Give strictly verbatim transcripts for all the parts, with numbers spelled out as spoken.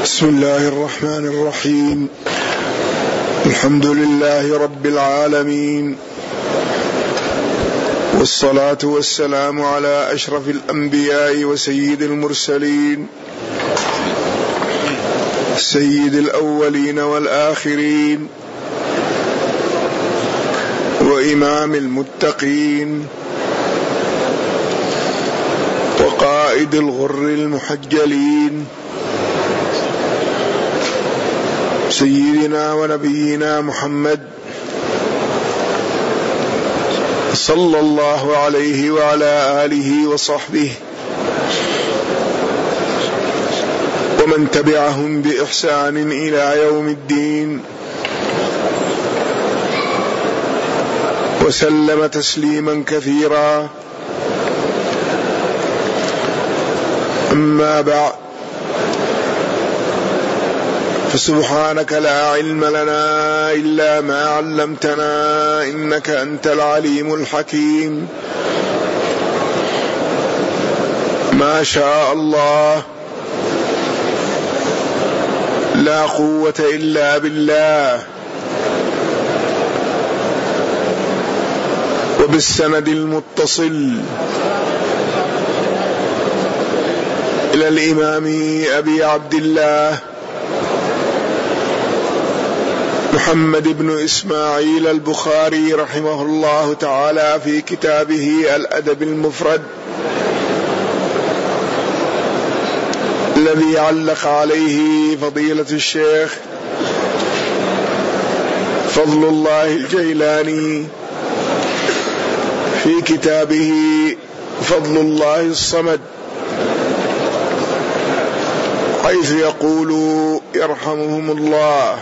بسم الله الرحمن الرحيم. الحمد لله رب العالمين، والصلاة والسلام على أشرف الأنبياء وسيد المرسلين، سيد الأولين والآخرين، وإمام المتقين، وقائد الغر المحجلين، سيدنا ونبينا محمد صلى الله عليه وعلى آله وصحبه ومن تبعهم بإحسان إلى يوم الدين، وسلم تسليما كثيرا. أما بعد، فسبحانك لا علم لنا إلا ما علمتنا إنك أنت العليم الحكيم. ما شاء الله، لا قوة إلا بالله. وبالسند المتصل إلى الإمام أبي عبد الله محمد بن إسماعيل البخاري رحمه الله تعالى في كتابه الأدب المفرد، الذي علق عليه فضيلة الشيخ فضل الله الجيلاني في كتابه فضل الله الصمد، حيث يقول يرحمهم الله.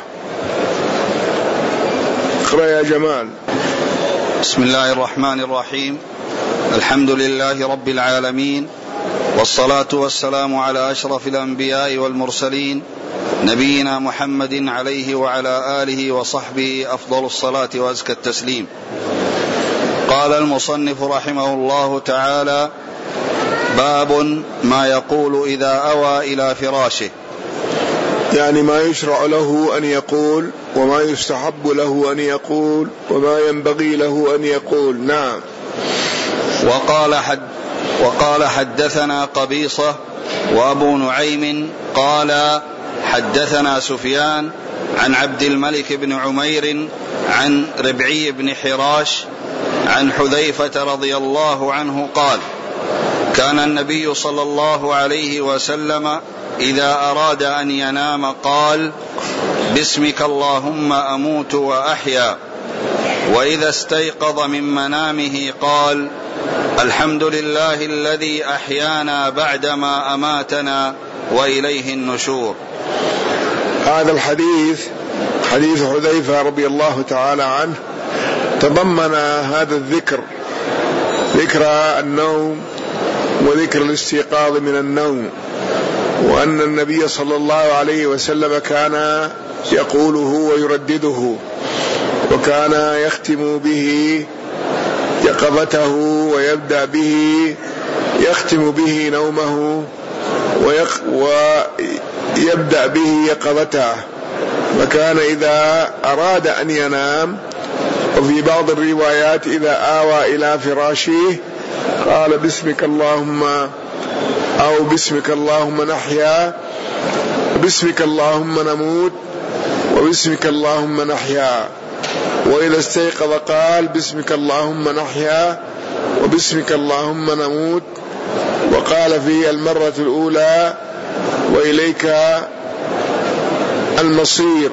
اقرأ يا جمال. بسم الله الرحمن الرحيم. الحمد لله رب العالمين، والصلاة والسلام على أشرف الأنبياء والمرسلين، نبينا محمد عليه وعلى آله وصحبه أفضل الصلاة وأزكى التسليم. قال المصنف رحمه الله تعالى: باب ما يقول إذا أوى إلى فراشه، يعني ما يشرع له أن يقول، وما يستحب له أن يقول، وما ينبغي له أن يقول. نعم. وقال, حد وقال حدثنا قبيصة وأبو نعيم قال حدثنا سفيان عن عبد الملك بن عمير عن ربعي بن حراش عن حذيفة رضي الله عنه قال: كان النبي صلى الله عليه وسلم إذا أراد أن ينام قال: باسمك اللهم أموت وأحيا. وإذا استيقظ من منامه قال: الحمد لله الذي أحيانا بعدما أماتنا وإليه النشور. هذا الحديث حديث حذيفة رضي الله تعالى عنه تضمن هذا الذكر، ذكر النوم وذكر الاستيقاظ من النوم، وأن النبي صلى الله عليه وسلم كان يقوله ويردده، وكان يختم به يقظته ويبدأ به يختم به نومه ويبدأ به يقظته. وكان إذا أراد أن ينام، وفي بعض الروايات إذا آوى إلى فراشه قال: باسمك اللهم، أو باسمك اللهم نحيا، باسمك اللهم نموت، وباسمك اللهم نحيا. وإذا استيقظ قال: باسمك اللهم نحيا، وباسمك اللهم نموت. وقال في المرة الأولى: وإليك المصير.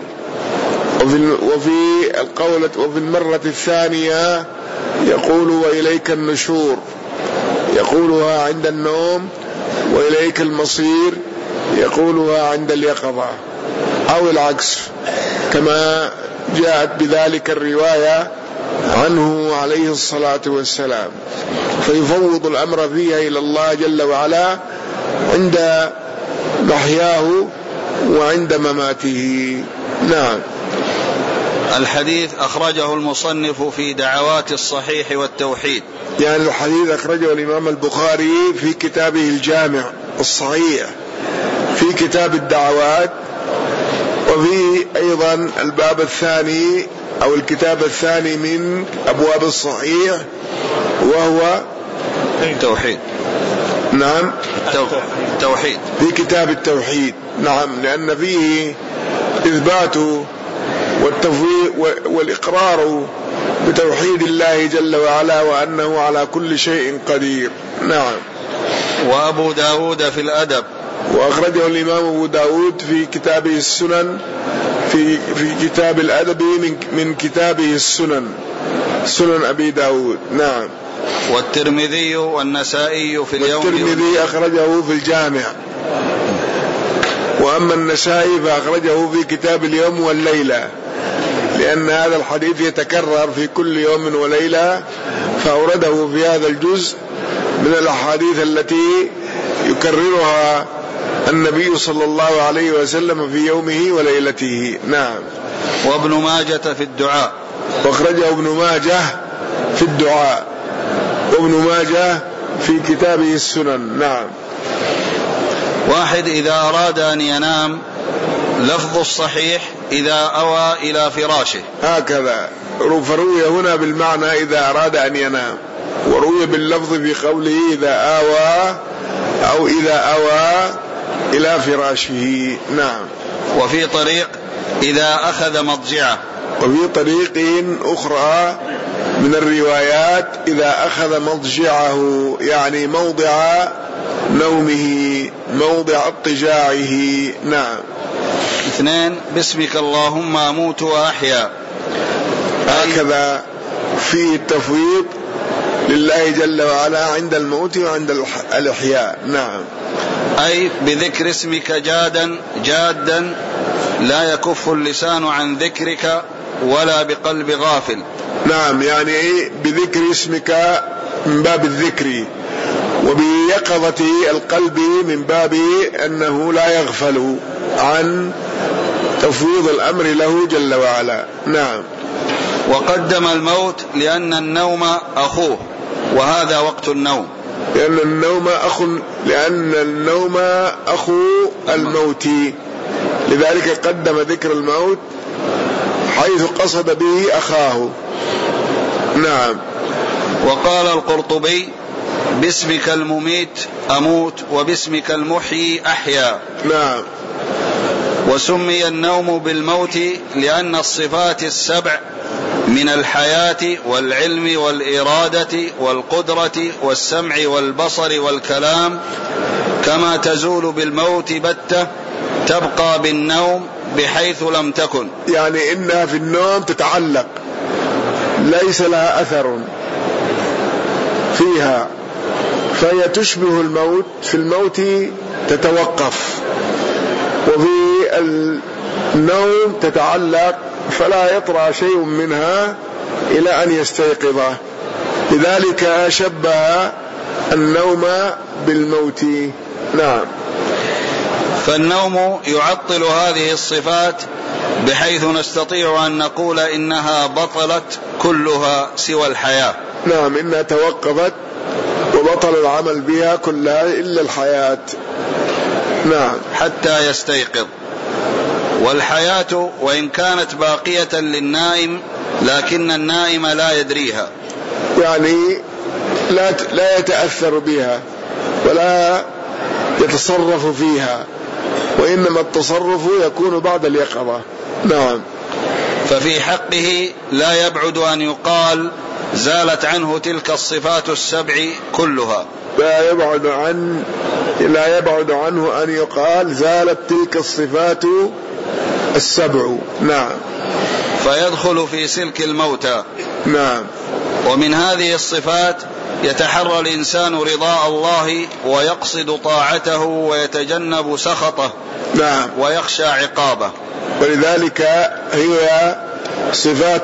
وفي القولة وفي المرة الثانية يقول: وإليك النشور، يقولها عند النوم، وإليك المصير يقولها عند اليقظة، أو العكس كما جاءت بذلك الرواية عنه عليه الصلاة والسلام. فيفوض الأمر فيها إلى الله جل وعلا عند محياه وعند مماته. نعم. الحديث أخرجه المصنف في دعوات الصحيح والتوحيد، يعني الحديث أخرجه الإمام البخاري في كتابه الجامع الصحيح في كتاب الدعوات، وفي أيضا الباب الثاني أو الكتاب الثاني من أبواب الصحيح وهو التوحيد. نعم التوحيد في كتاب التوحيد. نعم، لأن فيه إثبات والتفويض والإقرار بتوحيد الله جل وعلا وأنه على كل شيء قدير. نعم. وأبو داود في الأدب، وأخرجه الإمام أبو داود في كتابه السنن في في كتاب الأدب من من كتابه السنن سنن أبي داود. نعم. والترمذي والنسائي في اليوم، والترمذي أخرجه في الجامع، وأما النسائي فأخرجه في كتاب اليوم والليلة، لأن هذا الحديث يتكرر في كل يوم وليلة، فأورده في هذا الجزء من الأحاديث التي يكررها النبي صلى الله عليه وسلم في يومه وليلته. نعم. وابن ماجة في الدعاء، واخرجه ابن ماجه في الدعاء، وابن ماجه في كتابه السنن. نعم. واحد إذا أراد أن ينام، لفظ الصحيح إذا أوى إلى فراشه، هكذا فروي هنا بالمعنى إذا أراد أن ينام، وروي باللفظ في قوله إذا آوى أو إذا أوى إلى فراشه. نعم. وفي طريق إذا أخذ مضجعه، وفي طريق أخرى من الروايات إذا أخذ مضجعه، يعني موضع نومه، موضع اضطجاعه. نعم. اثنين باسمك اللهم أموت وأحيا، هكذا في التفويض لله جل وعلا عند الموت وعند الإحياء. نعم. أي بذكر اسمك جادا جادا لا يكف اللسان عن ذكرك ولا بقلب غافل. نعم، يعني بذكر اسمك من باب الذكر، وبيقظة القلب من باب أنه لا يغفل عن تفويض الأمر له جل وعلا. نعم. وقدم الموت لأن النوم أخوه، وهذا وقت النوم، لأن النوم أخو لأن النوم أخو الموت، لذلك قدم ذكر الموت حيث قصد به أخاه. نعم. وقال القرطبي باسمك المميت أموت وباسمك المحيي أحيا. نعم. وسمي النوم بالموت لأن الصفات السبع من الحياة والعلم والإرادة والقدرة والسمع والبصر والكلام كما تزول بالموت بتة تبقى بالنوم بحيث لم تكن، يعني إنها في النوم تتعلق ليس لها أثر فيها، فهي تشبه الموت، في الموت تتوقف، وفي النوم تتعلق فلا يطرأ شيء منها إلى أن يستيقظه، لذلك شبه النوم بالموت. نعم. فالنوم يعطل هذه الصفات بحيث نستطيع أن نقول إنها بطلت كلها سوى الحياة. نعم، إنها توقفت وبطل العمل بها كلها إلا الحياة. نعم. حتى يستيقظ. والحياة وإن كانت باقية للنائم لكن النائم لا يدريها، يعني لا لا يتأثر بها ولا يتصرف فيها، وإنما التصرف يكون بعد اليقظة. نعم. ففي حقه لا يبعد أن يقال زالت عنه تلك الصفات السبع كلها، لا يبعد عن لا يبعد عنه أن يقال زالت تلك الصفات السبع. نعم. فيدخل في سلك الموتى. نعم. ومن هذه الصفات يتحرى الإنسان رضاء الله ويقصد طاعته ويتجنب سخطه. نعم. ويخشى عقابه. ولذلك هي صفات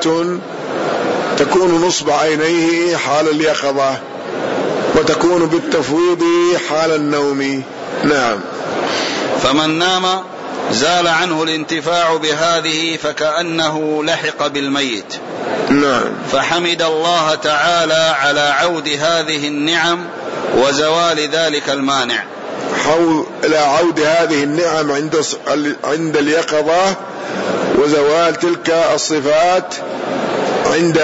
تكون نصب عينيه حال اليقظة، وتكون بالتفويض حال النوم. نعم. فمن نام زال عنه الانتفاع بهذه فكأنه لحق بالميت. نعم. فحمد الله تعالى على عود هذه النعم وزوال ذلك المانع. إلى عود هذه النعم عند عند اليقظة، وزوال تلك الصفات عند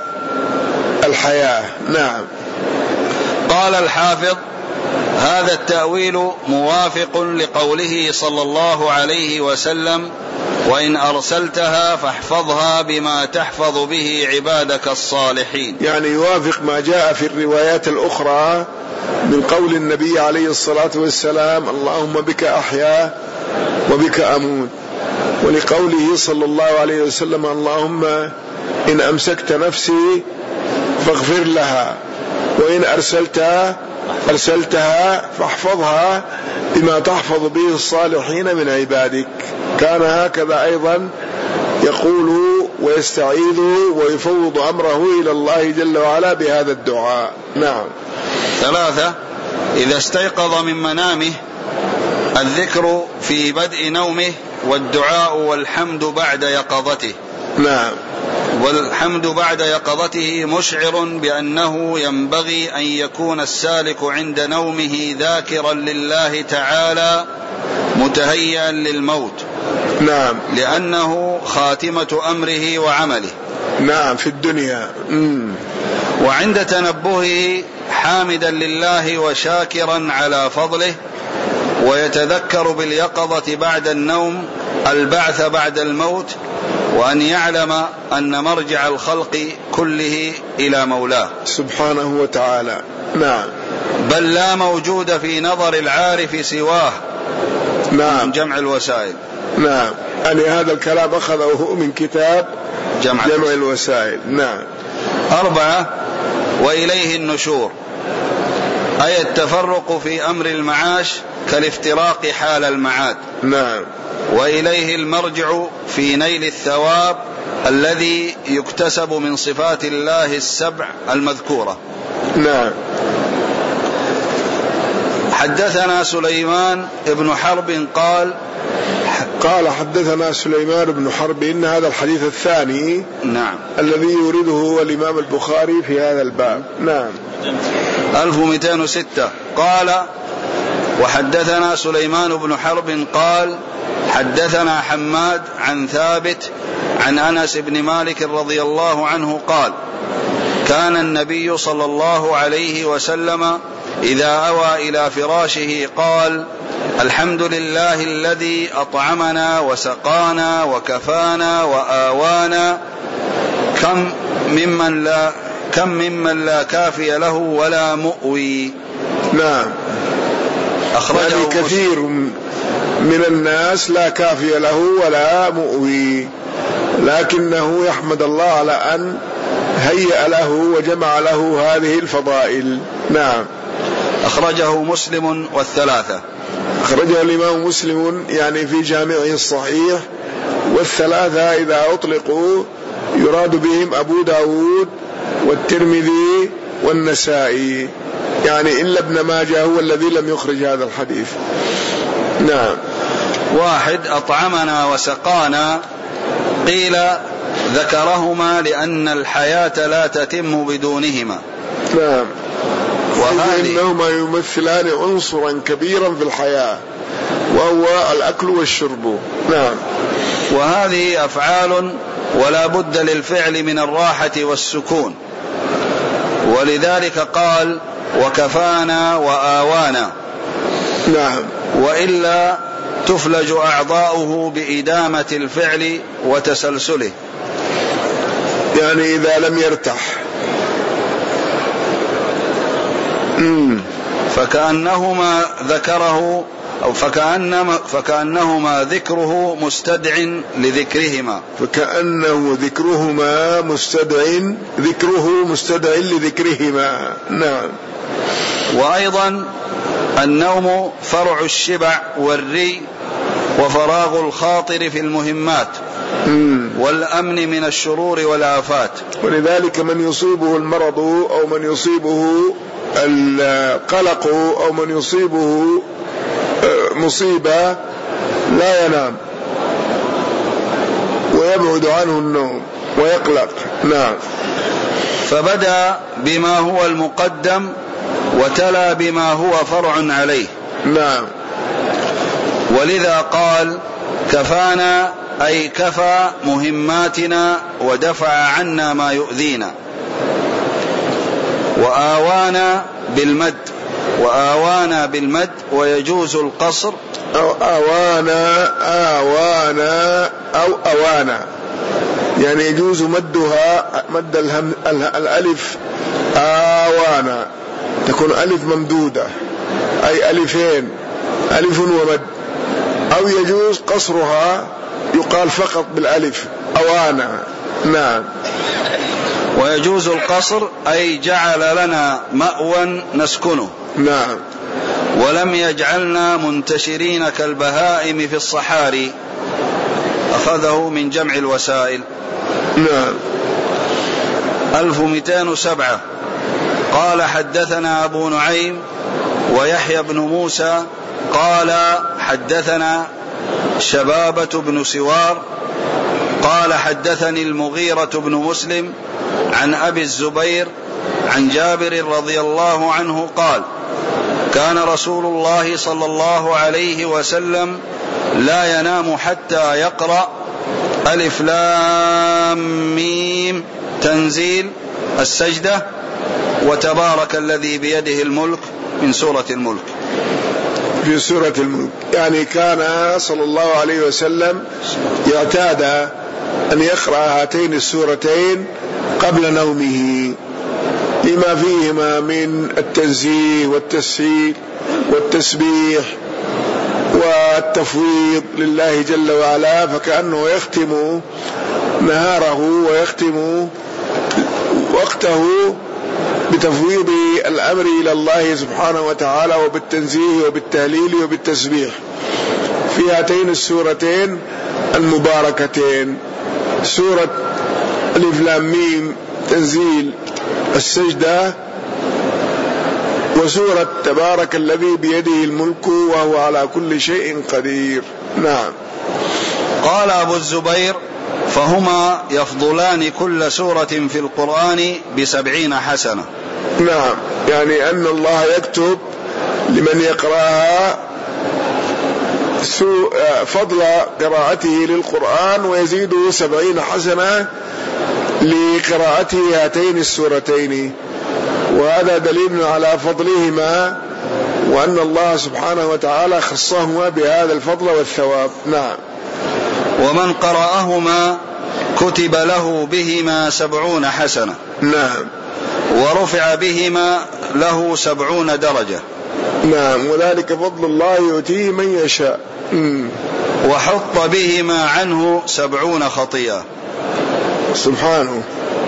الحياة. نعم. قال الحافظ: هذا التأويل موافق لقوله صلى الله عليه وسلم: وإن أرسلتها فاحفظها بما تحفظ به عبادك الصالحين. يعني يوافق ما جاء في الروايات الأخرى من قول النبي عليه الصلاة والسلام: اللهم بك أحيا وبك أموت، ولقوله صلى الله عليه وسلم: اللهم إن أمسكت نفسي فاغفر لها، وإن أرسلتها أرسلتها فاحفظها بما تحفظ به الصالحين من عبادك. كان هكذا أيضا يقول ويستعيذ ويفوض أمره إلى الله جل وعلا بهذا الدعاء. نعم. ثلاثة: إذا استيقظ من منامه الذكر في بدء نومه، والدعاء والحمد بعد يقظته. نعم. والحمد بعد يقظته مشعر بأنه ينبغي أن يكون السالك عند نومه ذاكرا لله تعالى متهيئا للموت. نعم. لأنه خاتمة أمره وعمله. نعم، في الدنيا. مم. وعند تنبهه حامدا لله وشاكرا على فضله، ويتذكر باليقظة بعد النوم البعث بعد الموت، وأن يعلم أن مرجع الخلق كله إلى مولاه سبحانه وتعالى. نعم. بل لا موجود في نظر العارف سواه. نعم. من جمع الوسائل. نعم. يعني هذا الكلام أخذه من كتاب جمع, جمع الوسائل. نعم. أربعة: وإليه النشور، أي التفرق في أمر المعاش كالافتراق حال المعاد. نعم. وإليه المرجع في نيل الثواب الذي يكتسب من صفات الله السبع المذكورة. نعم. حدثنا سليمان بن حرب قال قال حدثنا سليمان بن حرب. إن هذا الحديث الثاني نعم الذي يريده هو الإمام البخاري في هذا الباب. نعم. ألف ومئتين وستة. قال: وحدثنا سليمان بن حرب قال حدثنا حماد عن ثابت عن أنس بن مالك رضي الله عنه قال: كان النبي صلى الله عليه وسلم إذا أوى إلى فراشه قال: الحمد لله الذي أطعمنا وسقانا وكفانا وآوانا، كم ممن لا كم ممن لا كافي له ولا مؤوي. نعم. أخرجه يعني كثير من الناس لا كافي له ولا مؤوي، لكنه يحمد الله على أن هيأ له وجمع له هذه الفضائل. نعم. أخرجه مسلم والثلاثة. أخرجه الإمام مسلم يعني في جامعه الصحيح، والثلاثة إذا أطلقوا يراد بهم أبو داود والترمذي والنسائي، يعني إلا ابن ماجه هو الذي لم يخرج هذا الحديث. نعم. واحد: أطعمنا وسقانا، قيل ذكرهما لأن الحياة لا تتم بدونهما. نعم. وهذه إنهما يمثلان عنصرا كبيرا في الحياة، وهو الأكل والشرب. نعم. وهذه أفعال ولا بد للفعل من الراحة والسكون، ولذلك قال: وكفانا وآوانا. نعم. وإلا تفلج أعضاؤه بإدامة الفعل وتسلسله، يعني إذا لم يرتاح. مم. فكأنهما ذكره أو فكأنما فكأنهما ذكره مستدع لذكرهما فكأنه ذكرهما مستدع ذكره مستدع لذكرهما. نعم. وأيضا النوم فرع الشبع والري وفراغ الخاطر في المهمات مم. والأمن من الشرور والآفات. ولذلك من يصيبه المرض أو من يصيبه القلق أو من يصيبه مصيبة لا ينام ويبعد عنه النوم ويقلق. نعم. فبدأ بما هو المقدم وتلا بما هو فرع عليه. نعم. ولذا قال كفانا أي كفى مهماتنا ودفع عنا ما يؤذينا. وآوانا بالمد وآوانا بالمد ويجوز القصر أو آوانا آوانا أو أوانا، يعني يجوز مدها مد الهم الألف آوانا تكون ألف ممدودة أي ألفين ألف ومد، أو يجوز قصرها يقال فقط بالألف أوانا. نعم. ويجوز القصر أي جعل لنا مأوى نسكنه. نعم. ولم يجعلنا منتشرين كالبهائم في الصحاري، أخذه من جمع الوسائل. نعم. ألف ومئتين وسبعة. قال حدثنا أبو نعيم ويحيى بن موسى قال حدثنا شبابة بن سوار قال حدثني المغيرة بن مسلم عن أبي الزبير عن جابر رضي الله عنه قال كان رسول الله صلى الله عليه وسلم لا ينام حتى يقرأ ألف لام ميم تنزيل السجدة وتبارك الذي بيده الملك من سورة الملك. في سورة الملك، يعني كان صلى الله عليه وسلم يعتاد أن يقرأ هاتين السورتين قبل نومه لما فيهما من التنزيه والتسهيل والتسبيح والتفويض لله جل وعلا، فكأنه يختم نهاره ويختم وقته بتفويض الأمر إلى الله سبحانه وتعالى وبالتنزيه وبالتهليل وبالتسبيح في هاتين السورتين المباركتين، سورة ألف لام ميم تنزيل السجدة وسورة تبارك الذي بيده الملك وهو على كل شيء قدير. نعم. قال أبو الزبير فهما يفضلان كل سورة في القرآن بسبعين حسنة. نعم، يعني أن الله يكتب لمن يقرأها فضل قراءته للقرآن ويزيده سبعين حسنة لقراءته هاتين السورتين، وهذا دليل على فضلهما وأن الله سبحانه وتعالى خصهما بهذا الفضل والثواب. نعم. ومن قرأهما كتب له بهما سبعون حسنة. نعم. ورفع بهما له سبعون درجة. نعم، وذلك فضل الله يؤتيه من يشاء. مم. وحط بهما عنه سبعون خطيئة. سبحانه.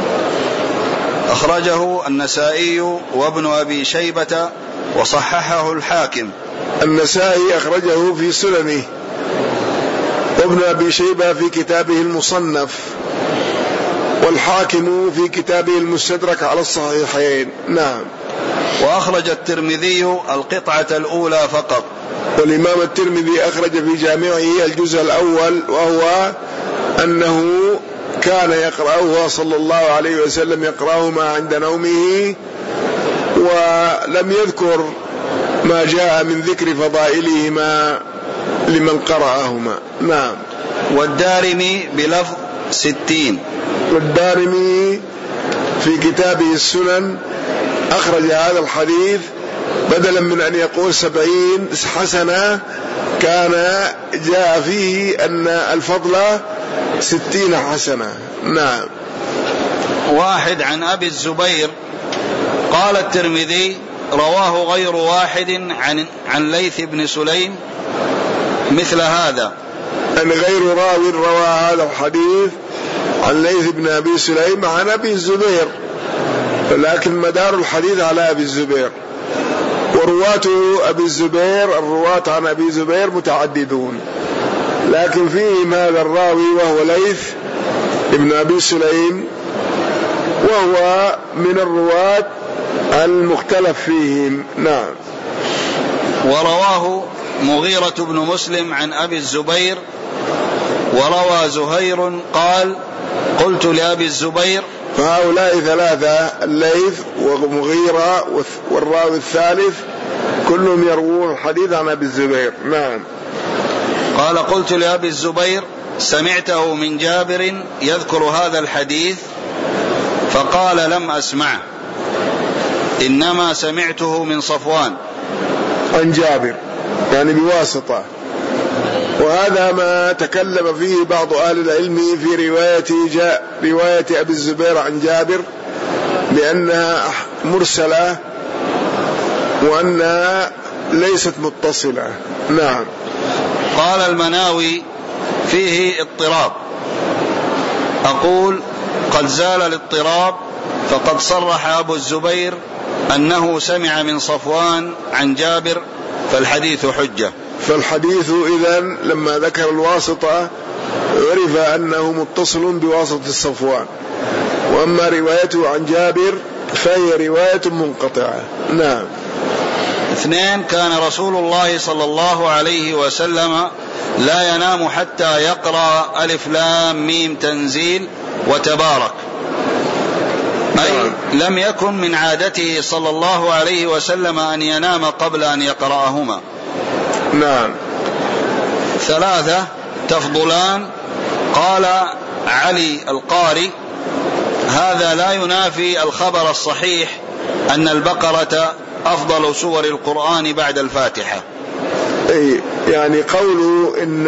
أخرجه النسائي وابن أبي شيبة وصححه الحاكم. النسائي أخرجه في سننه، وابن أبي شيبة في كتابه المصنف، والحاكم في كتابه المستدرك على الصحيحين. نعم. وأخرج الترمذي القطعة الأولى فقط. والإمام الترمذي أخرج في جامعه الجزء الأول، وهو أنه كان يقرأه صلى الله عليه وسلم يقرأهما عند نومه، ولم يذكر ما جاء من ذكر فضائلهما لمن قرأهما. نعم. والدارمي بلفظ ستين. والدارمي في كتابه السنن أخرج هذا الحديث بدلا من أن يقول سبعين حسنة كان جاء فيه أن الفضل ستين حسنة. نعم. واحد عن أبي الزبير قال الترمذي رواه غير واحد عن عن ليث بن سليم مثل هذا. أن غير راو روى هذا الحديث عن ليث بن أبي سليم عن أبي الزبير، لكن مدار الحديث على أبي الزبير، ورواة أبي الزبير الرواة عن أبي الزبير متعددون، لكن فيهم هذا الراوي وهو ليث ابن أبي سليم، وهو من الرواة المختلف فيهم. نعم. ورواه مغيرة بن مسلم عن أبي الزبير. وروى زهير قال قلت لأبي الزبير. فهؤلاء ثلاثة، الليث ومغيرة والراوي الثالث كلهم يروون الحديث عن أبي الزبير. نعم. قال قلت لأبي الزبير سمعته من جابر يذكر هذا الحديث؟ فقال لم أسمعه، إنما سمعته من صفوان عن جابر، يعني بواسطة. وهذا ما تكلم فيه بعض أهل العلم في رواية جاء رواية أبي الزبير عن جابر بأنها مرسلة وأنها ليست متصلة. نعم. قال المناوي فيه اضطراب. أقول قد زال الاضطراب، فقد صرح أبو الزبير أنه سمع من صفوان عن جابر، فالحديث حجة. فالحديث إذن لما ذكر الواسطة عرف أنه متصل بواسطة صفوان، وأما روايته عن جابر فهي رواية منقطعة. نعم. اثنين، كان رسول الله صلى الله عليه وسلم لا ينام حتى يقرأ ألف لام ميم تنزيل وتبارك، أي لم يكن من عادته صلى الله عليه وسلم أن ينام قبل أن يقرأهما. نعم. ثلاثة، تفضلان. قال علي القاري هذا لا ينافي الخبر الصحيح أن البقرة أفضل سور القرآن بعد الفاتحة. أي يعني قوله إن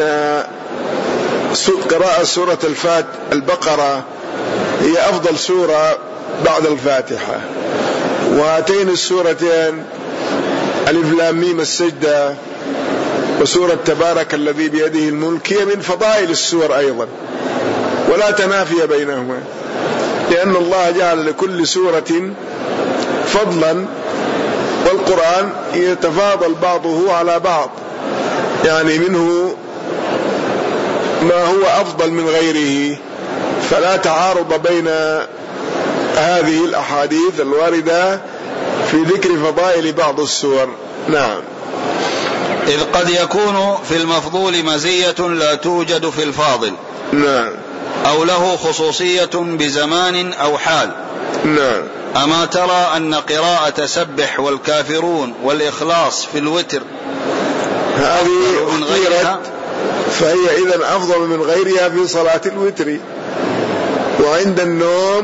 قراءة سورة الفات البقرة هي أفضل سورة بعد الفاتحة، وهاتين السورتين ألف لام ميم السجدة وسورة تبارك الذي بيده الملك هي من فضائل السور أيضا، ولا تنافي بينهما، لأن الله جعل لكل سورة فضلا، والقرآن يتفاضل بعضه على بعض، يعني منه ما هو أفضل من غيره، فلا تعارض بين هذه الأحاديث الواردة في ذكر فضائل بعض السور. نعم. إذ قد يكون في المفضول مزية لا توجد في الفاضل. نعم. أو له خصوصية بزمان أو حال. نعم. أما ترى أن قراءة سبح والكافرون والإخلاص في الوتر هذه اختيرت، فهي إذن أفضل من غيرها في صلاة الوتر. وعند النوم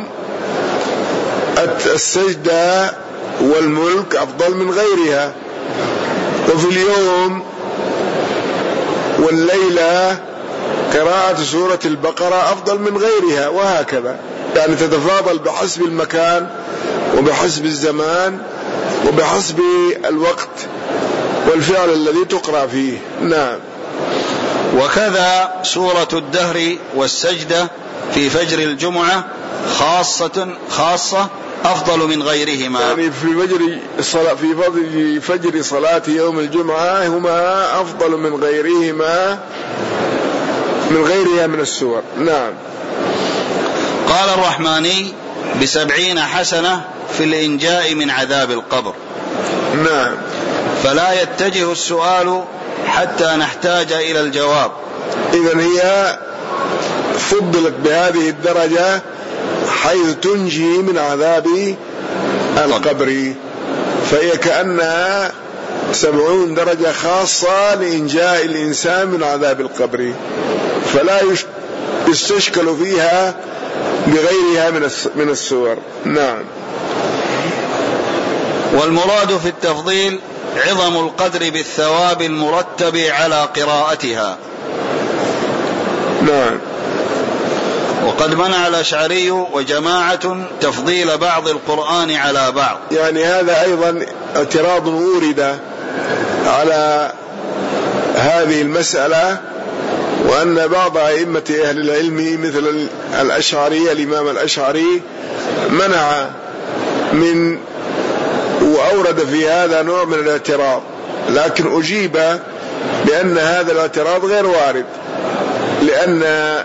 السجدة والملك أفضل من غيرها، وفي اليوم والليلة قراءة سورة البقرة أفضل من غيرها، وهكذا، يعني تتفاضل بحسب المكان وبحسب الزمان وبحسب الوقت والفعل الذي تقرأ فيه. نعم. وكذا سورة الدهر والسجدة في فجر الجمعة خاصة خاصة أفضل من غيرهما، يعني في فجر الصلاة في فضل فجر صلاة يوم الجمعة هما أفضل من غيرهما من غيرها من السور. نعم. قال الرحماني بسبعين حسنة في الإنجاء من عذاب القبر. نعم. فلا يتجه السؤال حتى نحتاج إلى الجواب. إذن هي فضلت بهذه الدرجة حيث تنجي من عذاب القبر، فهي كأنها سبعون درجة خاصة لإنجاء الإنسان من عذاب القبر، فلا يستشكل فيها بغيرها من السور. نعم. والمراد في التفضيل عظم القدر بالثواب المرتب على قراءتها. نعم. وقد منع الأشعري وجماعة تفضيل بعض القرآن على بعض، يعني هذا أيضا اعتراض ورد على هذه المسألة، وأن بعض أئمة أهل العلم مثل الأشعري الإمام الأشعري منع من وأورد في هذا نوع من الاعتراض، لكن أجيب بأن هذا الاعتراض غير وارد، لأن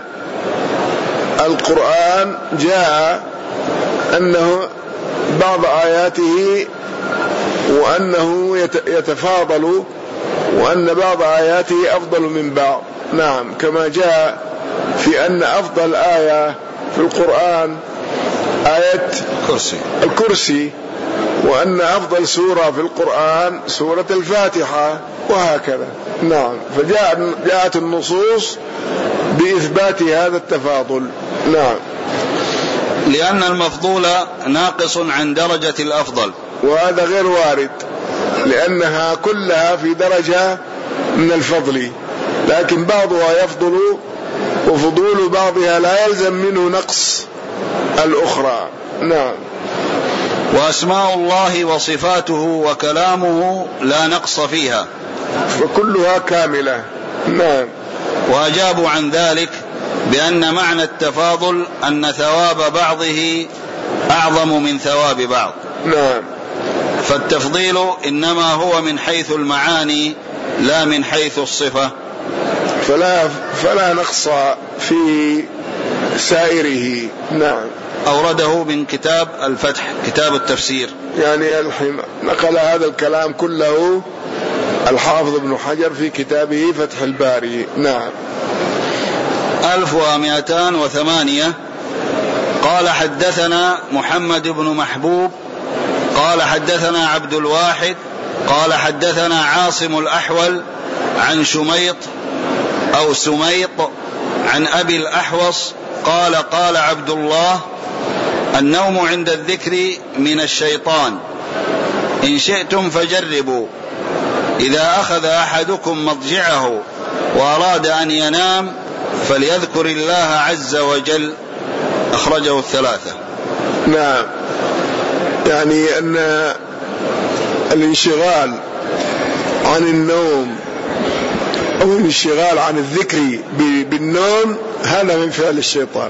القرآن جاء أنه بعض آياته وأنه يتفاضل، وأن بعض آياته أفضل من بعض. نعم. كما جاء في أن أفضل آية في القرآن آية الكرسي, الكرسي وأن أفضل سورة في القرآن سورة الفاتحة وهكذا. نعم، فجاءت النصوص بإثبات هذا التفاضل. نعم، لأن المفضول ناقص عن درجة الأفضل، وهذا غير وارد، لأنها كلها في درجة من الفضل، لكن بعضها يفضل وفضول بعضها لا يلزم منه نقص الأخرى. نعم. وأسماء الله وصفاته وكلامه لا نقص فيها، فكلها كاملة. نعم. وأجابوا عن ذلك بأن معنى التفاضل أن ثواب بعضه أعظم من ثواب بعض. نعم. فالتفضيل إنما هو من حيث المعاني لا من حيث الصفة، فلا, فلا نقص في سائره. نعم. أورده من كتاب الفتح، كتاب التفسير، يعني الحين نقل هذا الكلام كله الحافظ ابن حجر في كتابه فتح الباري. نعم. ألف ومائتان وثمانية. قال حدثنا محمد بن محبوب قال حدثنا عبد الواحد قال حدثنا عاصم الأحول عن شميط أو سميط عن أبي الأحوص قال قال عبد الله: النوم عند الذكر من الشيطان، إن شئتم فجربوا، إذا أخذ أحدكم مضجعه وأراد أن ينام فليذكر الله عز وجل. أخرجه الثلاثة. نعم، يعني أن الانشغال عن النوم أو الانشغال عن الذكر بالنوم هذا من فعل الشيطان.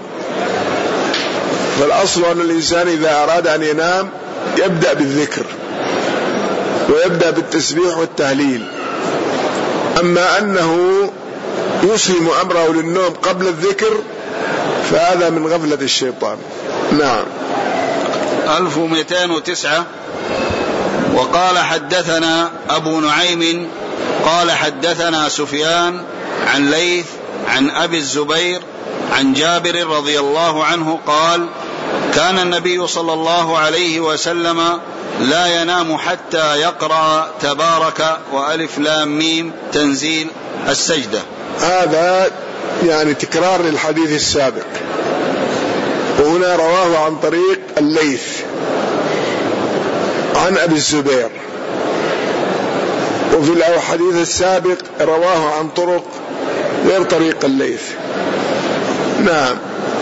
فالأصل أن الإنسان إذا أراد أن ينام يبدأ بالذكر ويبدأ بالتسبيح والتهليل، أما أنه يسلم أمره للنوم قبل الذكر فهذا من غفلة الشيطان. نعم. ألف ومئتين وتسعة. وقال حدثنا أبو نعيم قال حدثنا سفيان عن ليث عن أبي الزبير عن جابر رضي الله عنه قال: كان النبي صلى الله عليه وسلم لا ينام حتى يقرأ تبارك وألف لام ميم تنزيل السجدة. هذا يعني تكرار للحديث السابق، وهنا رواه عن طريق الليث عن أبي الزبير، وفي الحديث السابق رواه عن طرق غير طريق الليث. نعم.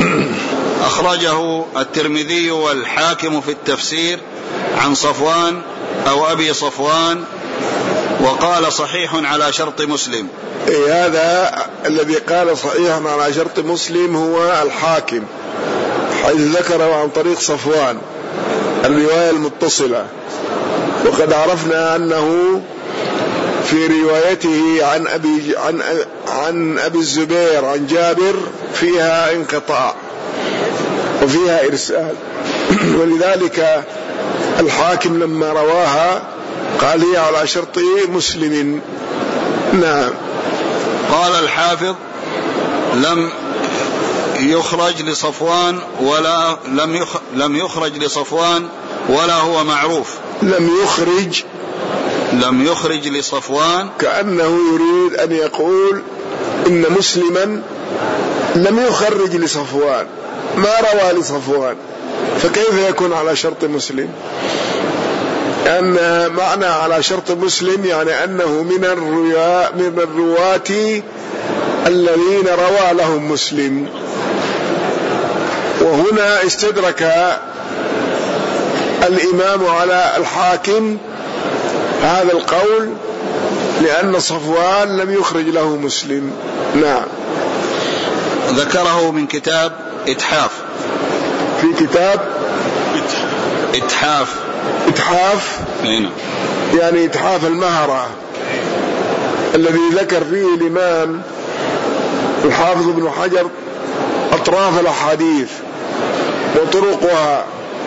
أخرجه الترمذي والحاكم في التفسير عن صفوان أو أبي صفوان، وقال صحيح على شرط مسلم. إيه هذا الذي قال صحيح على شرط مسلم هو الحاكم، حيث ذكره عن طريق صفوان الرواية المتصلة، وقد عرفنا أنه في روايته عن أبي, عن, عن أبي الزبير عن جابر فيها انقطاع وفيها إرسال، ولذلك الحاكم لما رواها قال هي على شرط مسلم. نعم. قال الحافظ: لم يخرج لصفوان ولا لم يخ لم يخرج لصفوان ولا هو معروف. لم يخرج لم يخرج لصفوان، كأنه يريد أن يقول إن مسلما لم يخرج لصفوان، ما روى لصفوان، فكيف يكون على شرط مسلم؟ أن معنى على شرط مسلم يعني أنه من الرواة من الرواة الذين روى لهم مسلم. وهنا استدرك الإمام على الحاكم هذا القول لأن صفوان لم يخرج له مسلم. نعم. ذكره من كتاب إتحاف، في كتاب إتحاف إتحاف هنا. يعني إتحاف المهرة الذي ذكر فيه الإمام الحافظ ابن حجر أطراف الأحاديث وطرقها،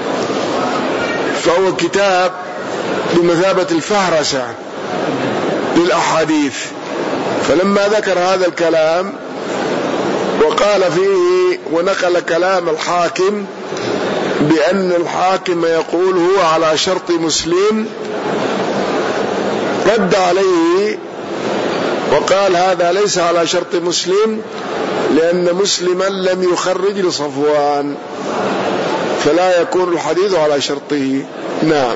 فهو كتاب بمثابة الفهرسة للأحاديث. فلما ذكر هذا الكلام وقال فيه ونقل كلام الحاكم بأن الحاكم يقول هو على شرط مسلم، رد عليه وقال هذا ليس على شرط مسلم، لأن مسلما لم يخرج لصفوان، فلا يكون الحديث على شرطه. نعم.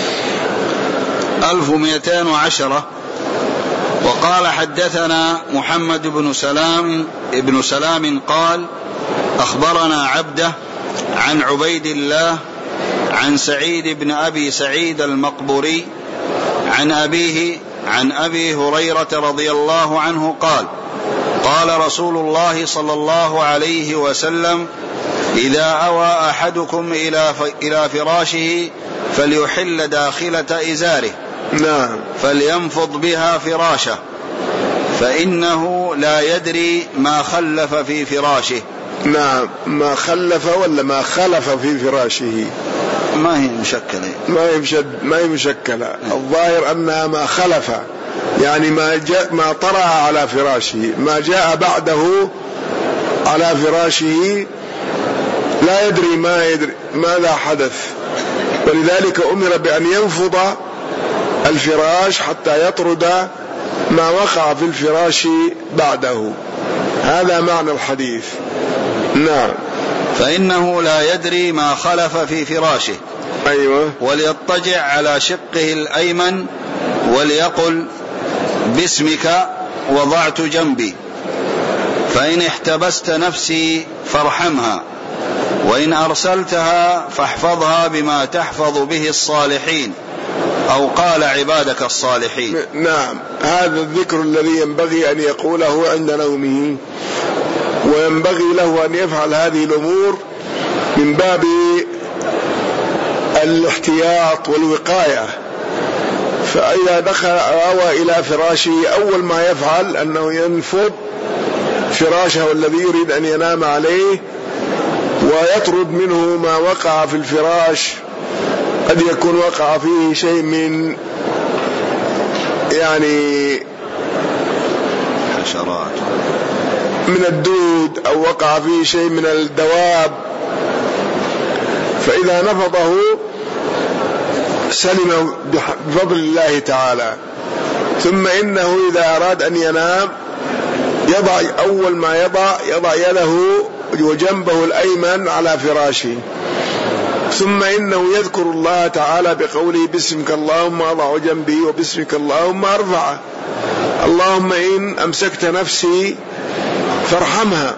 ألف ومئتين وعشرة. وقال حدثنا محمد بن سلام ابن سلام قال أخبرنا عبده عن عبيد الله عن سعيد بن أبي سعيد المقبوري عن أبيه عن أبي هريرة رضي الله عنه قال قال رسول الله صلى الله عليه وسلم إذا أوى أحدكم إلى فراشه فليحل داخلة إزاره نعم. فلينفض بها فراشه، فإنه لا يدري ما خلف في فراشه. نعم. ما خلف ولا ما خلف في فراشه؟ ما هي مشكلة، ما هي مشد ما هي مشكلة. الظاهر أنها ما خلف، يعني ما جاء ما طرأ على فراشه، ما جاء بعده على فراشه لا يدري ما يدري ماذا حدث، ولذلك أمر بأن ينفض الفراش حتى يطرد ما وقع في الفراش بعده. هذا معنى الحديث. نعم. فإنه لا يدري ما خلف في فراشه. أيوة. وليضطجع على شقه الأيمن وليقل باسمك وضعت جنبي، فإن احتبست نفسي فارحمها، وإن أرسلتها فاحفظها بما تحفظ به الصالحين، أو قال عبادك الصالحين. نعم. هذا الذكر الذي ينبغي أن يقوله عند نومه، وينبغي له أن يفعل هذه الأمور من باب الاحتياط والوقاية. فإذا دخل أوى إلى فراشه أول ما يفعل أنه ينفض فراشه الذي يريد أن ينام عليه ويطرد منه ما وقع في الفراش. قد يكون وقع فيه شيء من يعني حشرات من الدود، أو وقع فيه شيء من الدواب، فإذا نفضه سلم بفضل الله تعالى. ثم إنه إذا أراد أن ينام يضع أول ما يضع يضع يده وجنبه الأيمن على فراشه، ثم إنه يذكر الله تعالى بقوله باسمك اللهم أضع جنبي وباسمك اللهم أرفعه، اللهم إن أمسكت نفسي فارحمها،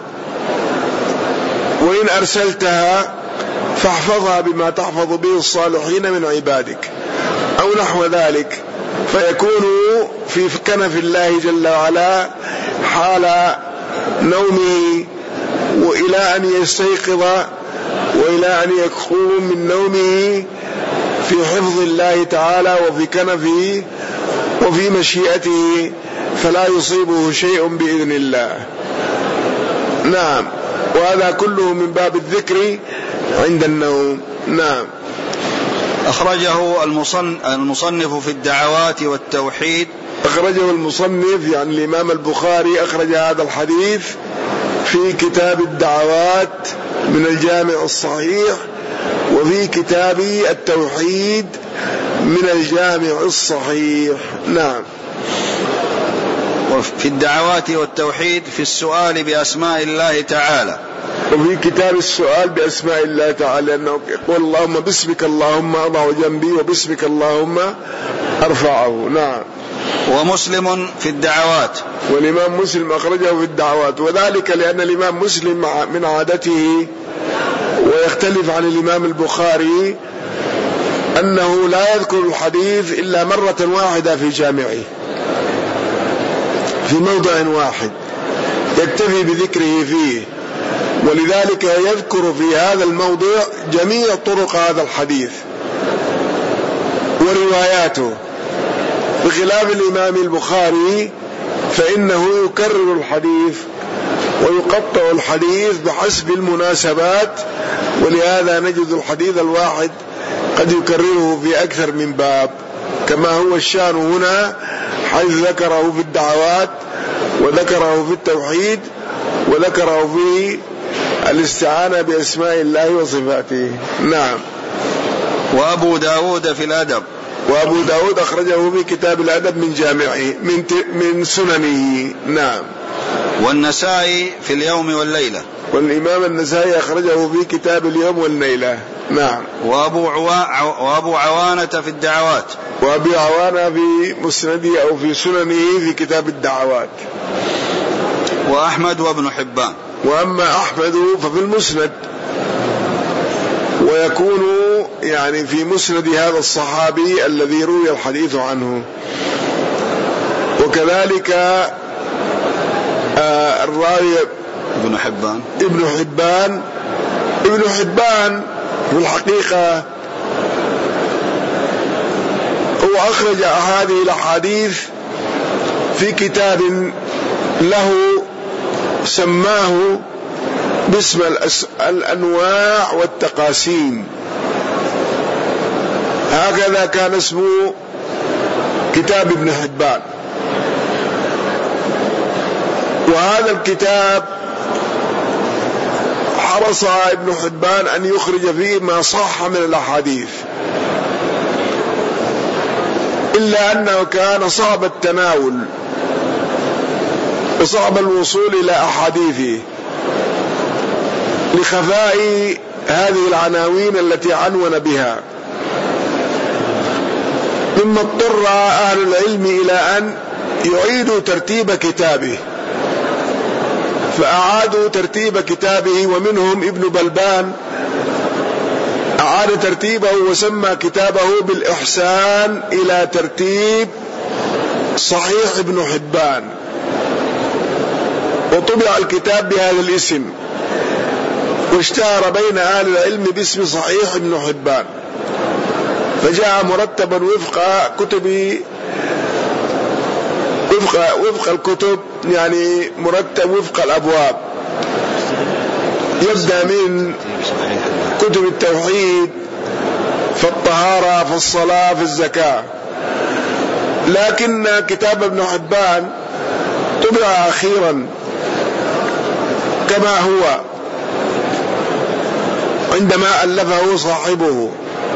وإن أرسلتها فاحفظها بما تحفظ به الصالحين من عبادك، أو نحو ذلك. فيكون في كنف الله جل وعلا حال نومه وإلى أن يستيقظ وإلى أن يقوم من نومه في حفظ الله تعالى وفي كنفه وفي مشيئته، فلا يصيبه شيء بإذن الله. نعم. وهذا كله من باب الذكر عند النوم. نعم. أخرجه المصنف في الدعوات والتوحيد. أخرجه المصنف يعني الإمام البخاري أخرج هذا الحديث في كتاب الدعوات من الجامع الصحيح، وفي كتاب التوحيد من الجامع الصحيح. نعم. وفي الدعوات والتوحيد في السؤال بأسماء الله تعالى، وفي كتاب السؤال بأسماء الله تعالى أنه يقول اللهم باسمك اللهم أضع جنبي وباسمك اللهم أرفعه. نعم. ومسلم في الدعوات، والإمام مسلم أخرجه في الدعوات، وذلك لأن الإمام مسلم من عادته ويختلف عن الإمام البخاري أنه لا يذكر الحديث إلا مرة واحدة في جامعه في موضع واحد يكتفي بذكره فيه، ولذلك يذكر في هذا الموضع جميع طرق هذا الحديث ورواياته، بخلاف الإمام البخاري فإنه يكرر الحديث ويقطع الحديث بحسب المناسبات، ولهذا نجد الحديث الواحد قد يكرره في أكثر من باب، كما هو الشأن هنا، حيث ذكره في الدعوات وذكره في التوحيد وذكره في الاستعانة بأسماء الله وصفاته. نعم. وأبو داود في الأدب. وأبو داود أخرجه في كتاب الأدب من جامعه من, من سننه. نعم. والنسائي في اليوم والليلة. والإمام النسائي أخرجه في كتاب اليوم والليلة. نعم. وأبو, عوا... وأبو عوانة في الدعوات. وأبي عوانة في مسنده أو في سننه في كتاب الدعوات. وأحمد وابن حبان. وأما أحمد ففي المسند، ويكون يعني في مسند هذا الصحابي الذي روي الحديث عنه. وكذلك آه الراوي ابن حبان. ابن حبان ابن حبان في الحقيقة هو أخرج هذه الأحاديث في كتاب له سماه باسم الأنواع والتقاسيم، هكذا كان اسمه كتاب ابن حبان. وهذا الكتاب حرص ابن حبان أن يخرج فيه ما صح من الأحاديث، إلا أنه كان صعب التناول وصعب الوصول إلى أحاديثه لخفاء هذه العناوين التي عنون بها، مما اضطر أهل العلم إلى أن يعيدوا ترتيب كتابه، فأعادوا ترتيب كتابه. ومنهم ابن بلبان أعاد ترتيبه وسمى كتابه بالإحسان إلى ترتيب صحيح ابن حبان، وطبع الكتاب بهذا الاسم، واشتهر بين أهل العلم باسم صحيح ابن حبان، فجاء مرتبا وفق كتب وفق, وفق الكتب، يعني مرتب وفق الأبواب، يبدأ من كتب التوحيد فالطهارة فالصلاة في الزكاة. لكن كتاب ابن حبان طبع أخيرا كما هو عندما ألفه صاحبه،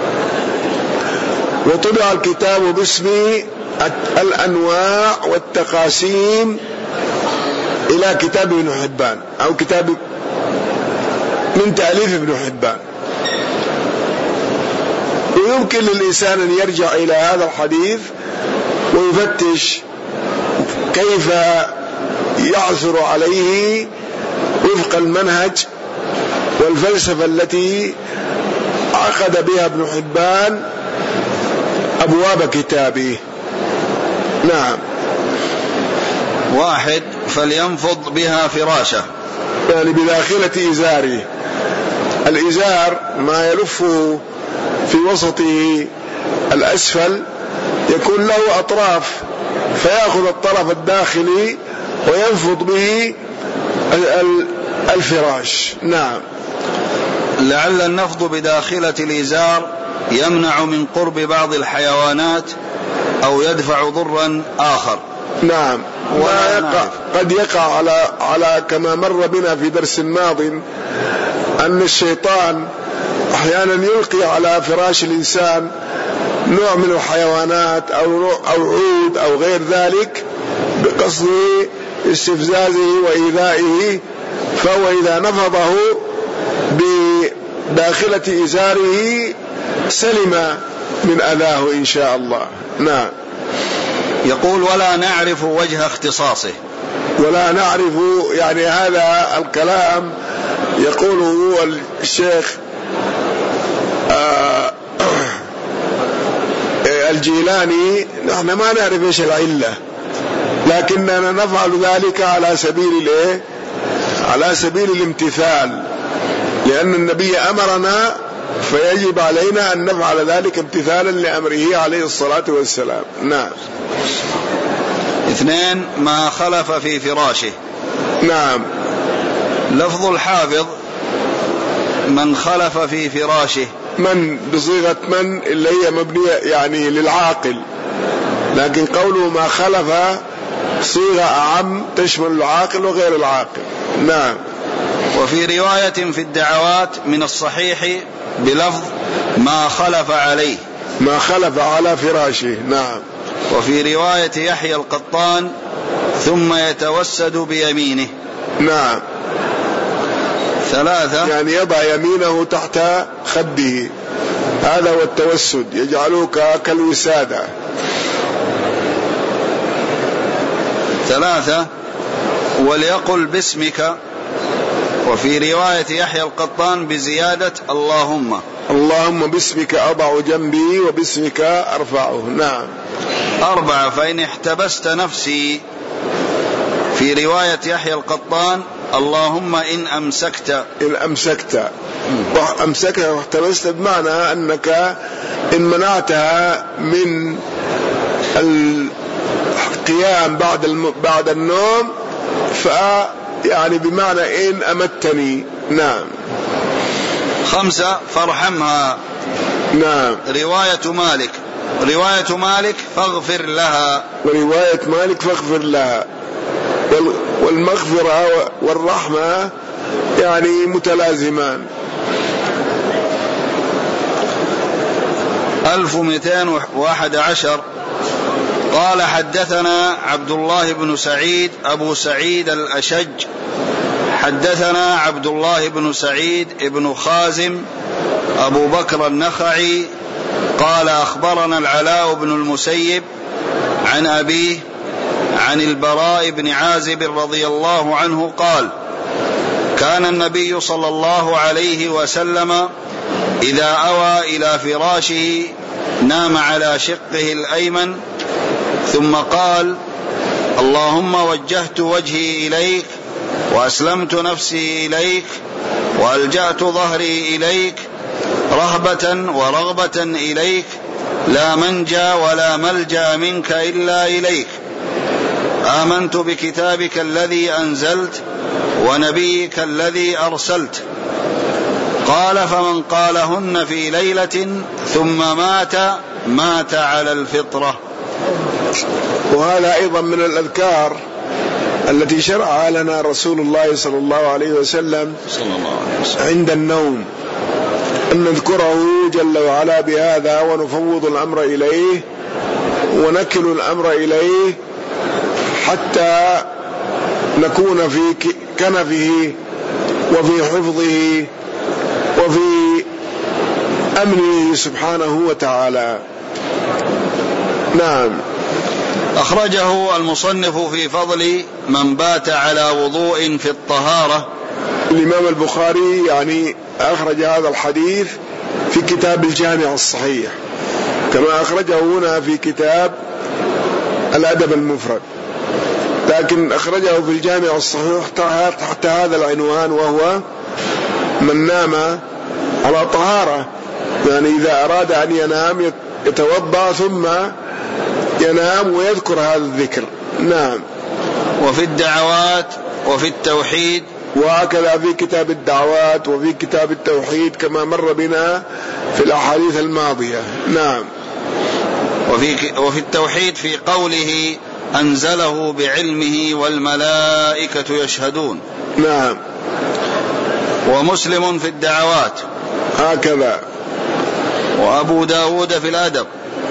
وطبع الكتاب باسم الأنواع والتقاسيم إلى كتاب ابن حبان، أو كتاب من تأليف ابن حبان. ويمكن للإنسان أن يرجع إلى هذا الحديث ويفتش كيف يعثر عليه وفق المنهج والفلسفة التي عقد بها ابن حبان أبواب كتابه. نعم. واحد، فلينفض بها فراشه، يعني بداخلة إزاره. الإزار ما يلفه في وسطه الأسفل يكون له أطراف، فيأخذ الطرف الداخلي وينفض به الفراش. نعم. لعل النفض بداخلة الإزار يمنع من قرب بعض الحيوانات أو يدفع ضرا آخر. نعم. ولا يقع قد يقع على على كما مر بنا في درس ماض أن الشيطان أحيانا يلقي على فراش الإنسان نوع من الحيوانات أو أو عود أو غير ذلك بقصد استفزازه وإيذائه، فهو إذا نفضه بداخلة إزاره سلم من أذاه إن شاء الله. نعم. يقول ولا نعرف وجه اختصاصه. ولا نعرف، يعني هذا الكلام يقوله الشيخ آه الجيلاني، نحن ما نعرف ايش العلة، لكننا نفعل ذلك على سبيل الايه على سبيل الامتثال، لأن النبي أمرنا فيجب علينا أن نفعل ذلك امتثالا لأمره عليه الصلاة والسلام. نعم. اثنين، ما خلف في فراشه. نعم. لفظ الحافظ من خلف في فراشه، من بصيغة من اللي هي مبنية يعني للعاقل، لكن قوله ما خلف صيغة أعم تشمل العاقل وغير العاقل. نعم. وفي رواية في الدعوات من الصحيح بلفظ ما خلف عليه، ما خلف على فراشه. نعم. وفي رواية يحيى القطان ثم يتوسد بيمينه. نعم. ثلاثة، يعني يضع يمينه تحت خده، هذا هو التوسد، يجعله كالوسادة. ثلاثة، وليقل باسمك. وفي رواية يحيى القطان بزيادة اللهم. اللهم باسمك أضع جنبي وباسمك أرفعه. نعم. أربعة، فإن احتبست نفسي. في رواية يحيى القطان اللهم إن أمسكت. إن أمسكت أمسكت واحتبست، بمعنى أنك إن منعتها من القيام بعد الم... بعد النوم، ف يعني بمعنى إن أمتني. نعم. خمسة، فارحمها. نعم. رواية مالك رواية مالك فاغفر لها. ورواية مالك فاغفر لها. والمغفرة والرحمة يعني متلازمان. ألف ومئتين وواحد عشر. قال حدثنا عبد الله بن سعيد أبو سعيد الأشج حدثنا عبد الله بن سعيد ابن خازم أبو بكر النخعي قال أخبرنا العلاء بن المسيب عن أبيه عن البراء بن عازب رضي الله عنه قال كان النبي صلى الله عليه وسلم إذا أوى إلى فراشه نام على شقه الأيمن ثم قال اللهم وجهت وجهي إليك وأسلمت نفسي إليك وألجأت ظهري إليك رهبة ورغبة إليك لا منجى ولا ملجأ منك إلا إليك آمنت بكتابك الذي أنزلت ونبيك الذي أرسلت. قال فمن قالهن في ليلة ثم مات مات على الفطرة. وهذا أيضا من الأذكار التي شرعها لنا رسول الله صلى الله عليه وسلم عند النوم، أن نذكره جل وعلا بهذا ونفوض الأمر إليه ونكل الأمر إليه حتى نكون في كنفه وفي حفظه وفي أمنه سبحانه وتعالى. نعم. أخرجه المصنف في فضل من بات على وضوء في الطهارة. الإمام البخاري يعني أخرج هذا الحديث في كتاب الجامع الصحيح، كما أخرجه هنا في كتاب الأدب المفرد، لكن أخرجه في الجامع الصحيح تحت هذا العنوان، وهو من نام على طهارة، يعني إذا أراد أن ينام يتوضأ ثم ينام ويذكر هذا الذكر. نعم. وفي الدعوات وفي التوحيد، وهكذا في كتاب الدعوات وفي كتاب التوحيد كما مر بنا في الأحاديث الماضية. نعم. وفي, وفي التوحيد في قوله أنزله بعلمه والملائكة يشهدون. نعم. ومسلم في الدعوات هكذا، وأبو داود في الأدب،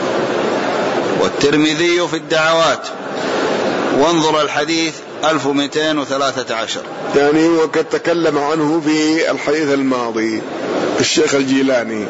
والترمذي في الدعوات. وانظر الحديث ألف ومئتين وثلاثة عشر، يعني وقد تكلم عنه في الحديث الماضي الشيخ الجيلاني.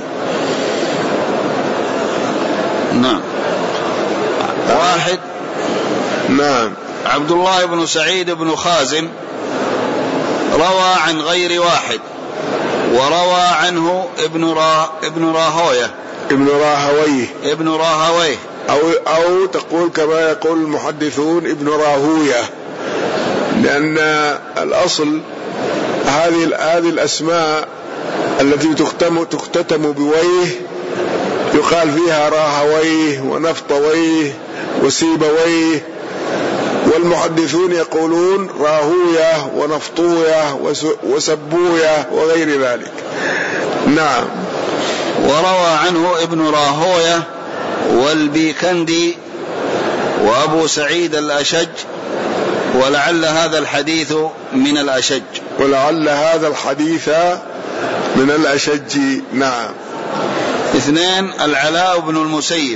نعم. واحد. نعم. عبد الله بن سعيد بن خازم روى عن غير واحد، وروى عنه ابن را ابن راهويه ابن راهويه ابن راهويه أو أو تقول كما يقول المحدثون ابن راهويه، لأن الأصل هذه هذه الأسماء التي تختم تختتم بويه يقال فيها راهويه ونفطويه وسيبويه، والمحدثون يقولون راهويه ونفطويه وسبويه وغير ذلك. نعم. وروى عنه ابن راهويه والبيكندي وأبو سعيد الأشج ولعل هذا الحديث من الأشج. ولعل هذا الحديث من الأشج. نعم. اثنين، العلاء بن المسيب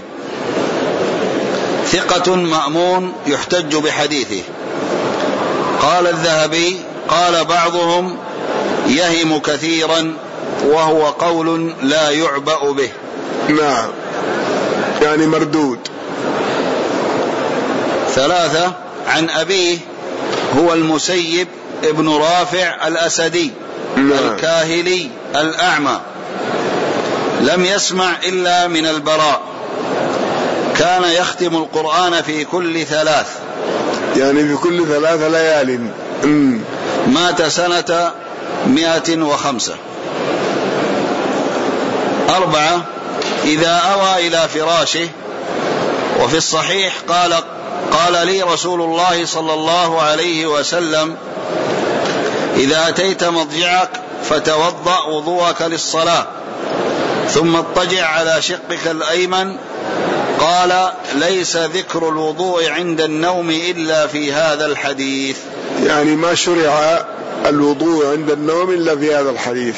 ثقة مأمون يحتج بحديثه. قال الذهبي قال بعضهم يهم كثيرا وهو قول لا يعبأ به. نعم، يعني مردود. ثلاثة، عن أبيه هو المسيب ابن رافع الأسدي. نعم. الكاهلي الأعمى، لم يسمع إلا من البراء، كان يختم القرآن في كل ثلاث، يعني في كل ثلاث ليال. م. مات سنة مئة وخمسة. أربعة، إذا أوى إلى فراشه، وفي الصحيح قال قال لي رسول الله صلى الله عليه وسلم إذا أتيت مضجعك فتوضأ وضوءك للصلاة ثم اضطجع على شقك الأيمن. قال ليس ذكر الوضوء عند النوم إلا في هذا الحديث، يعني ما شرع الوضوء عند النوم إلا في هذا الحديث،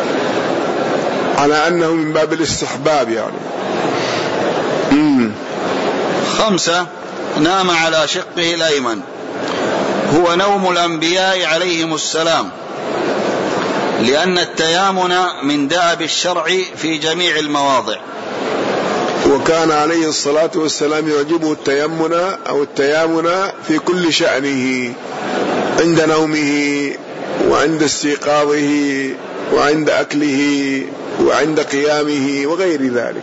على أنه من باب الاستحباب يعني. مم. خمسة، نام على شقه الأيمن، هو نوم الأنبياء عليهم السلام، لأن التيامن من دأب الشرع في جميع المواضع، وكان عليه الصلاة والسلام يعجبه التيمن أو التيامن في كل شأنه، عند نومه وعند استيقاظه وعند أكله وعند قيامه وغير ذلك،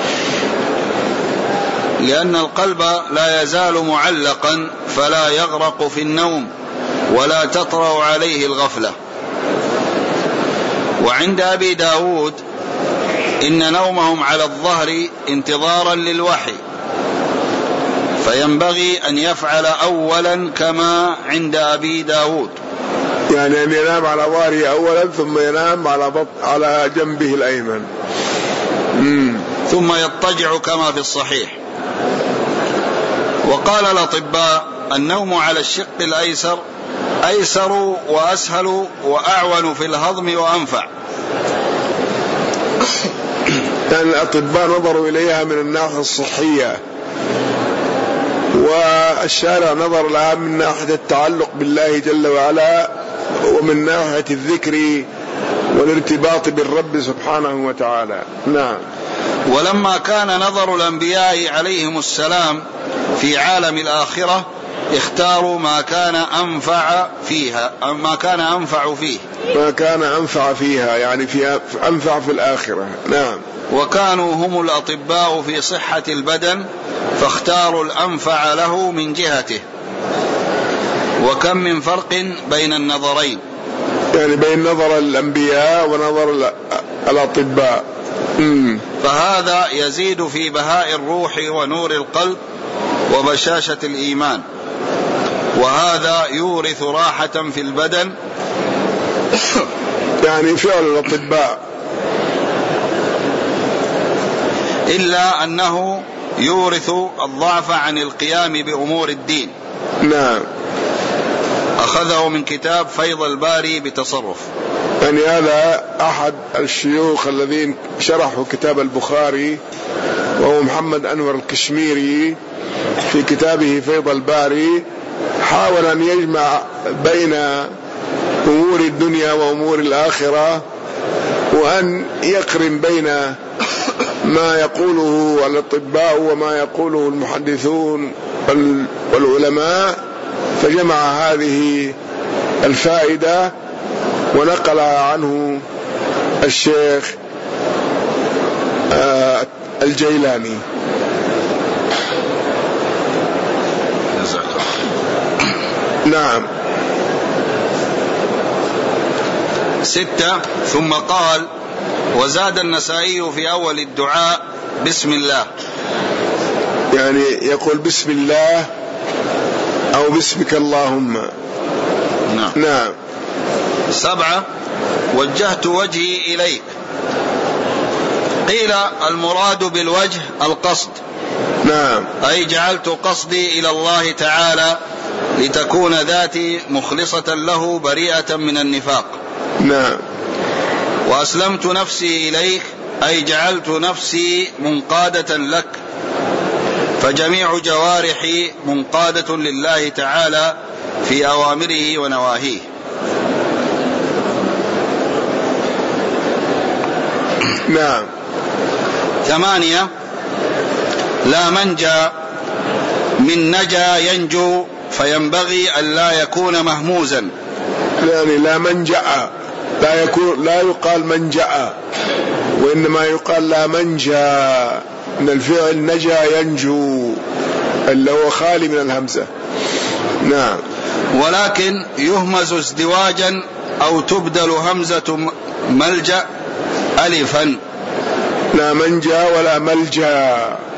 لأن القلب لا يزال معلقا فلا يغرق في النوم ولا تطرأ عليه الغفلة. وعند أبي داود إن نومهم على الظهر انتظارا للوحي، فينبغي أن يفعل أولا كما عند أبي داود، يعني أن ينام على ظهره أولا ثم ينام على, بط... على جنبه الأيمن. مم. ثم يضطجع كما في الصحيح. وقال الأطباء النوم على الشق الأيسر أيسر وأسهل وأعون في الهضم وأنفع. يعني الأطباء نظروا إليها من الناحية الصحية، والشارع نظر لها من ناحية التعلق بالله جل وعلا ومن ناحية الذكر والارتباط بالرب سبحانه وتعالى. نعم. ولما كان نظر الأنبياء عليهم السلام في عالم الآخرة اختاروا ما كان أنفع فيها ما كان أنفع فيه ما كان أنفع فيها يعني في أنفع في الآخرة. نعم. وكانوا هم الأطباء في صحة البدن فاختاروا الأنفع له من جهته. وكم من فرق بين النظرين، يعني بين نظر الأنبياء ونظر الأطباء. مم. فهذا يزيد في بهاء الروح ونور القلب وبشاشة الإيمان، وهذا يورث راحة في البدن. يعني فعل الأطباء، إلا أنه يورث الضعف عن القيام بأمور الدين. نعم. أخذه من كتاب فيض الباري بتصرف. يعني هذا أحد الشيوخ الذين شرحوا كتاب البخاري، وهو محمد أنور الكشميري، في كتابه فيض الباري حاول أن يجمع بين أمور الدنيا وأمور الآخرة، وأن يقرن بين ما يقوله الأطباء وما يقوله المحدثون والعلماء، فجمع هذه الفائدة ونقلها عنه الشيخ الجيلاني. نعم. ستة. ثم قال وزاد النسائي في أول الدعاء بسم الله، يعني يقول بسم الله أو باسمك اللهم. نعم. نعم. سبعة. وجهت وجهي إليك، قيل المراد بالوجه القصد. نعم. أي جعلت قصدي إلى الله تعالى لتكون ذاتي مخلصة له بريئة من النفاق. نعم. وأسلمت نفسي إليك أي جعلت نفسي منقادة لك، فجميع جوارحي منقادة لله تعالى في أوامره ونواهيه. نعم. ثمانية: لا منجى من نجا ينجو، فينبغي أن لا يكون مهموزا. يعني لا منجأ، لا يكون، لا يقال منجأ، وإنما يقال لا منجى، من الفعل نجا ينجو اللي هو خالي من الهمزة. نعم. ولكن يهمز ازدواجا أو تبدل همزة ملجأ ألفا. لا منجى ولا ملجأ،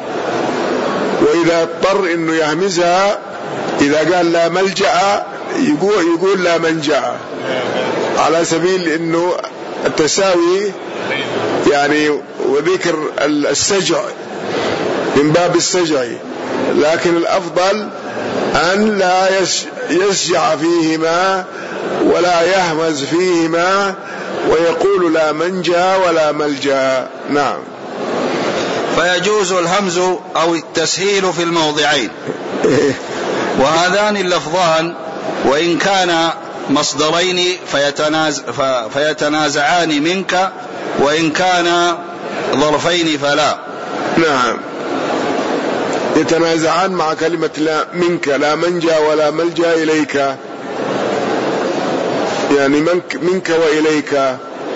وإذا اضطر إنه يهمزها إذا قال لا ملجأ يقول, يقول لا منجأ، على سبيل إنه التساوي يعني وذكر السجع من باب السجع، لكن الأفضل أن لا يسجع فيهما ولا يهمز فيهما، ويقول لا منجى ولا ملجأ. نعم. فيجوز الهمز أو التسهيل في الموضعين. وهذان اللفظان وإن كان مصدرين فيتناز فيتنازعان منك، وإن كان ظرفين فلا. نعم. يتنازعان مع كلمة لا منك، لا منجى ولا ملجأ إليك، يعني منك, منك وإليك.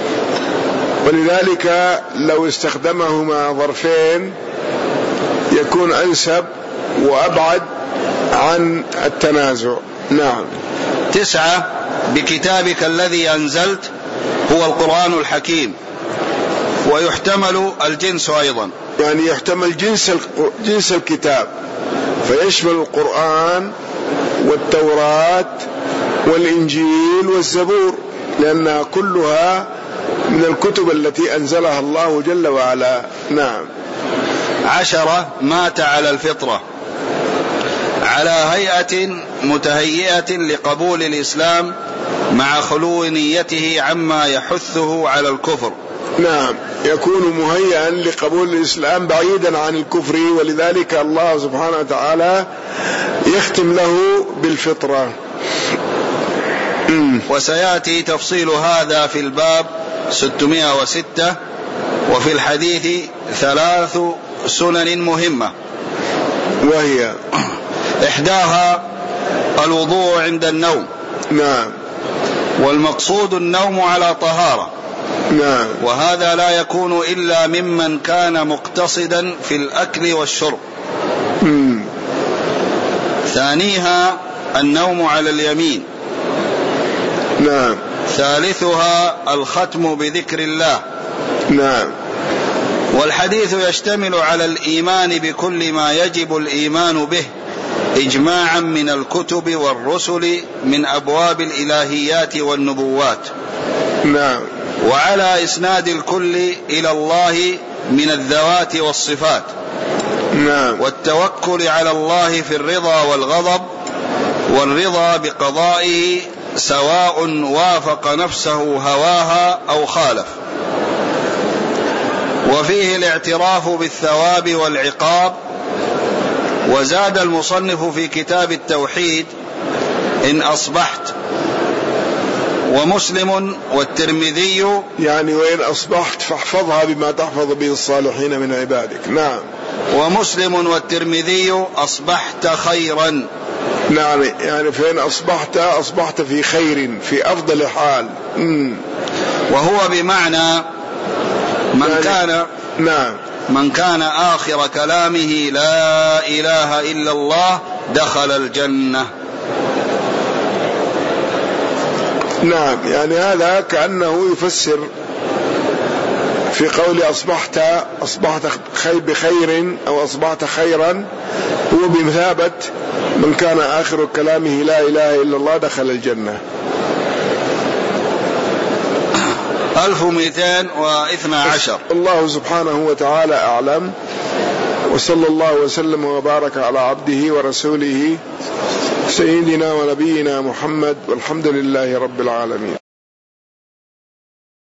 ولذلك لو استخدمهما ظرفين يكون أنسب وأبعد عن التنازع. نعم. تسعة: بكتابك الذي أنزلت هو القرآن الحكيم. ويحتمل الجنس أيضا، يعني يحتمل جنس جنس الكتاب، فيشمل القرآن والتوراة والإنجيل والزبور، لأنها كلها من الكتب التي أنزلها الله جل وعلا. نعم. عشرة: مات على الفطرة، على هيئة متهيئة لقبول الإسلام مع خلو نيته عما يحثه على الكفر. نعم. يكون مهيئا لقبول الإسلام بعيدا عن الكفر، ولذلك الله سبحانه وتعالى يختم له بالفطرة. وسيأتي تفصيل هذا في الباب ستمائة وستة. وفي الحديث ثلاث سنن مهمة، وهي: إحداها الوضوء عند النوم. نعم. والمقصود النوم على طهارة. نعم. وهذا لا يكون إلا ممن كان مقتصدا في الأكل والشرب. مم. ثانيها النوم على اليمين. نعم. ثالثها الختم بذكر الله. نعم. والحديث يشتمل على الإيمان بكل ما يجب الإيمان به إجماعا من الكتب والرسل من أبواب الإلهيات والنبوات. نعم. وعلى إسناد الكل إلى الله من الذوات والصفات. نعم. والتوكل على الله في الرضا والغضب، والرضا بقضائه سواء وافق نفسه هواها أو خالف. وفيه الاعتراف بالثواب والعقاب. وزاد المصنف في كتاب التوحيد: إن أصبحت. ومسلم والترمذي، يعني وإن أصبحت فاحفظها بما تحفظ به الصالحين من عبادك. نعم. ومسلم والترمذي: أصبحت خيرا. نعم. يعني فإن أصبحت أصبحت في خير، في أفضل حال. مم. وهو بمعنى من يعني كان نعم من كان آخر كلامه لا إله إلا الله دخل الجنة. نعم. يعني هذا كأنه يفسر في قول أصبحت أصبحت خير بخير أو أصبحت خيرا، هو بمثابة من كان آخر كلامه لا إله إلا الله دخل الجنة. ألف ومئتين واثنى عشر. الله سبحانه وتعالى أعلم، وصلى الله وسلم وبارك على عبده ورسوله سيدنا ونبينا محمد، والحمد لله رب العالمين.